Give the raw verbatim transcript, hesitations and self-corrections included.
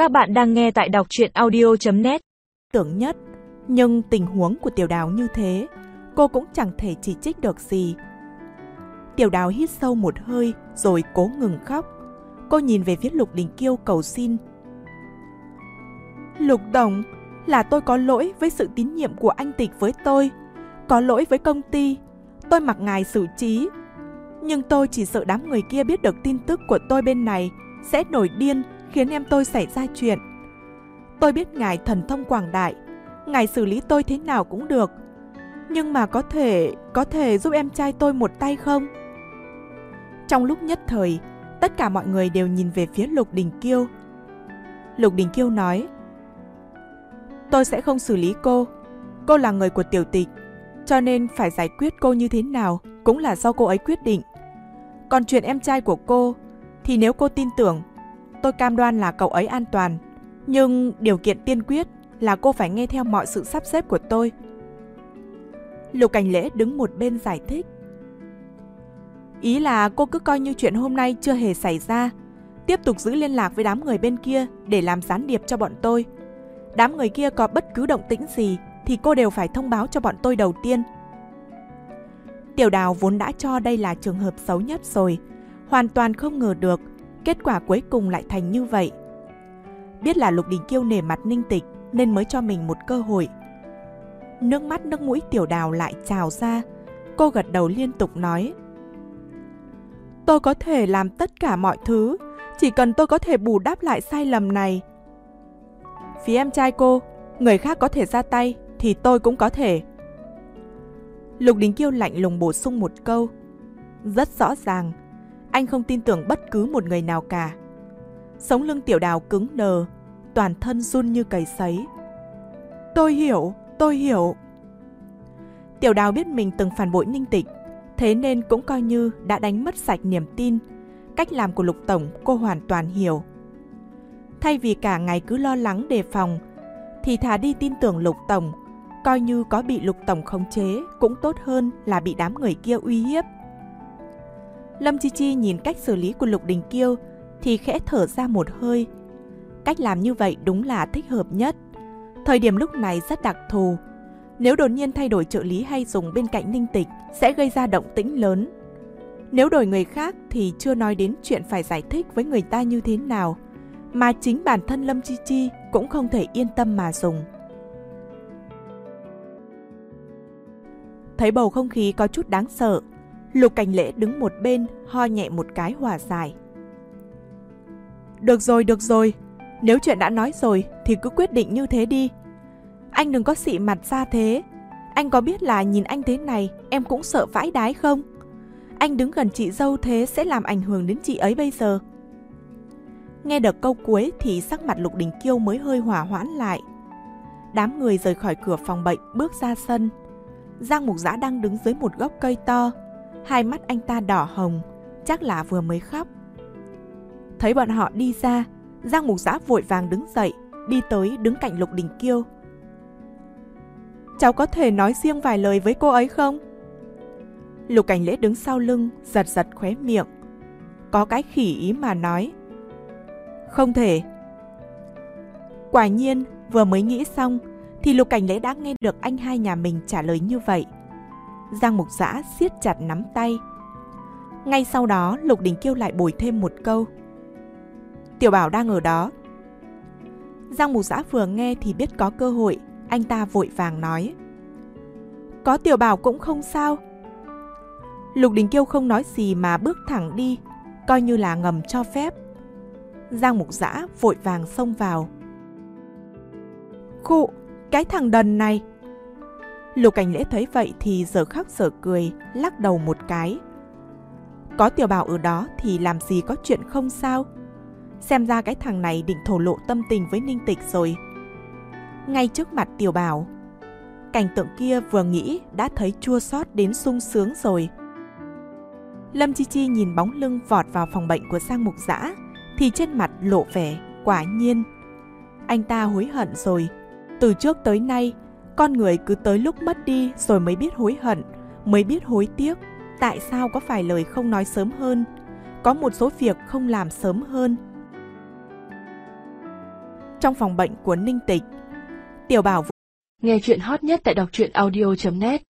Các bạn đang nghe tại đọc truyện audio chấm net. Tưởng nhất, nhưng tình huống của Tiểu Đào như thế, cô cũng chẳng thể chỉ trích được gì. Tiểu Đào hít sâu một hơi rồi cố ngừng khóc. Cô nhìn về phía Lục Đình Kiêu cầu xin. Lục Tổng, là tôi có lỗi với sự tín nhiệm của anh Tịch với tôi, có lỗi với công ty, tôi mặc ngài xử trí. Nhưng tôi chỉ sợ đám người kia biết được tin tức của tôi bên này sẽ nổi điên, khiến em tôi xảy ra chuyện. Tôi biết ngài thần thông quảng đại, ngài xử lý tôi thế nào cũng được. Nhưng mà có thể, có thể giúp em trai tôi một tay không? Trong lúc nhất thời, tất cả mọi người đều nhìn về phía Lục Đình Kiêu. Lục Đình Kiêu nói, tôi sẽ không xử lý cô. Cô là người của Tiểu Tịch, cho nên phải giải quyết cô như thế nào cũng là do cô ấy quyết định. Còn chuyện em trai của cô, thì nếu cô tin tưởng, tôi cam đoan là cậu ấy an toàn. Nhưng điều kiện tiên quyết là cô phải nghe theo mọi sự sắp xếp của tôi. Lục Cảnh Lễ đứng một bên giải thích. Ý là cô cứ coi như chuyện hôm nay chưa hề xảy ra, tiếp tục giữ liên lạc với đám người bên kia để làm gián điệp cho bọn tôi. Đám người kia có bất cứ động tĩnh gì thì cô đều phải thông báo cho bọn tôi đầu tiên. Tiểu Đào vốn đã cho đây là trường hợp xấu nhất rồi, hoàn toàn không ngờ được kết quả cuối cùng lại thành như vậy. Biết là Lục Đình Kiêu nể mặt Ninh Tịch nên mới cho mình một cơ hội. Nước mắt nước mũi Tiểu Đào lại trào ra. Cô gật đầu liên tục nói, tôi có thể làm tất cả mọi thứ, chỉ cần tôi có thể bù đắp lại sai lầm này. Phía em trai cô, người khác có thể ra tay thì tôi cũng có thể. Lục Đình Kiêu lạnh lùng bổ sung một câu. Rất rõ ràng, anh không tin tưởng bất cứ một người nào cả. Sống lưng Tiểu Đào cứng đờ, toàn thân run như cầy sấy. Tôi hiểu, tôi hiểu. Tiểu Đào biết mình từng phản bội Ninh Tịch, thế nên cũng coi như đã đánh mất sạch niềm tin. Cách làm của Lục Tổng cô hoàn toàn hiểu. Thay vì cả ngày cứ lo lắng đề phòng, thì thà đi tin tưởng Lục Tổng, coi như có bị Lục Tổng khống chế cũng tốt hơn là bị đám người kia uy hiếp. Lâm Chi Chi nhìn cách xử lý của Lục Đình Kiêu thì khẽ thở ra một hơi. Cách làm như vậy đúng là thích hợp nhất. Thời điểm lúc này rất đặc thù. Nếu đột nhiên thay đổi trợ lý hay dùng bên cạnh Ninh Tịch sẽ gây ra động tĩnh lớn. Nếu đổi người khác thì chưa nói đến chuyện phải giải thích với người ta như thế nào, mà chính bản thân Lâm Chi Chi cũng không thể yên tâm mà dùng. Thấy bầu không khí có chút đáng sợ, Lục Cảnh Lễ đứng một bên ho nhẹ một cái hòa giải. Được rồi, được rồi, nếu chuyện đã nói rồi thì cứ quyết định như thế đi. Anh đừng có xị mặt ra thế. Anh có biết là nhìn anh thế này em cũng sợ vãi đái không? Anh đứng gần chị dâu thế sẽ làm ảnh hưởng đến chị ấy bây giờ. Nghe được câu cuối thì sắc mặt Lục Đình Kiêu mới hơi hỏa hoãn lại. Đám người rời khỏi cửa phòng bệnh bước ra sân. Giang Mục Dã đang đứng dưới một gốc cây to. Hai mắt anh ta đỏ hồng, chắc là vừa mới khóc. Thấy bọn họ đi ra, Giang Mục Dã vội vàng đứng dậy, đi tới đứng cạnh Lục Đình Kiêu. Cháu có thể nói riêng vài lời với cô ấy không? Lục Cảnh Lễ đứng sau lưng, giật giật khóe miệng. Có cái khỉ ý mà nói. Không thể. Quả nhiên, vừa mới nghĩ xong, thì Lục Cảnh Lễ đã nghe được anh hai nhà mình trả lời như vậy. Giang Mục Dã siết chặt nắm tay. Ngay sau đó, Lục Đình Kiêu lại bồi thêm một câu. Tiểu Bảo đang ở đó. Giang Mục Dã vừa nghe thì biết có cơ hội, anh ta vội vàng nói. Có Tiểu Bảo cũng không sao. Lục Đình Kiêu không nói gì mà bước thẳng đi, coi như là ngầm cho phép. Giang Mục Dã vội vàng xông vào. Khụ, cái thằng đần này. Lục Cảnh Lễ thấy vậy thì giờ khóc giờ cười, lắc đầu một cái. Có Tiểu Bảo ở đó thì làm gì có chuyện không sao. Xem ra cái thằng này định thổ lộ tâm tình với Ninh Tịch rồi. Ngay trước mặt Tiểu Bảo. Cảnh tượng kia vừa nghĩ đã thấy chua xót đến sung sướng rồi. Lâm Chi Chi nhìn bóng lưng vọt vào phòng bệnh của Giang Mục Dã thì trên mặt lộ vẻ quả nhiên. Anh ta hối hận rồi. Từ trước tới nay, con người cứ tới lúc mất đi rồi mới biết hối hận, mới biết hối tiếc. Tại sao có phải lời không nói sớm hơn? Có một số việc không làm sớm hơn. trong phòng bệnh của Ninh Tịch. Tiểu Bảo Nghe chuyện hot nhất tại đọc truyện audio chấm net